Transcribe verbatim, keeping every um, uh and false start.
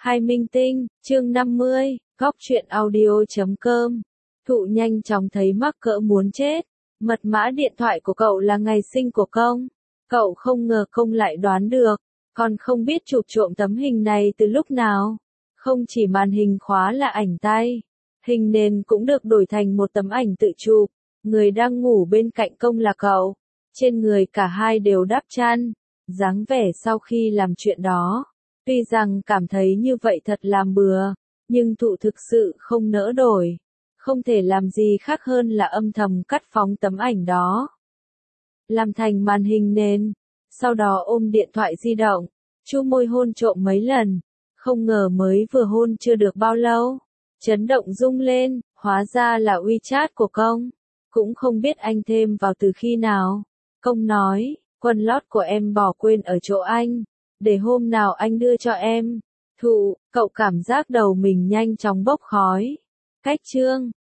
Hai Minh Tinh, chương năm mươi, góc truyện audio.com. Thụ nhanh chóng thấy mắc cỡ muốn chết. Mật mã điện thoại của cậu là ngày sinh của công. Cậu không ngờ công lại đoán được. Còn không biết chụp trộm tấm hình này từ lúc nào. Không chỉ màn hình khóa là ảnh tay. Hình nền cũng được đổi thành một tấm ảnh tự chụp. Người đang ngủ bên cạnh công là cậu. Trên người cả hai đều đắp chăn. Dáng vẻ sau khi làm chuyện đó. Tuy rằng cảm thấy như vậy thật làm bừa, nhưng thụ thực sự không nỡ đổi. Không thể làm gì khác hơn là âm thầm cắt phóng tấm ảnh đó. Làm thành màn hình nền. Sau đó ôm điện thoại di động, chu môi hôn trộm mấy lần. Không ngờ mới vừa hôn chưa được bao lâu. Chấn động rung lên, hóa ra là WeChat của công. Cũng không biết anh thêm vào từ khi nào. Công nói, quần lót của em bỏ quên ở chỗ anh. Để hôm nào anh đưa cho em. Thụ, cậu cảm giác đầu mình nhanh chóng bốc khói. Cách chương,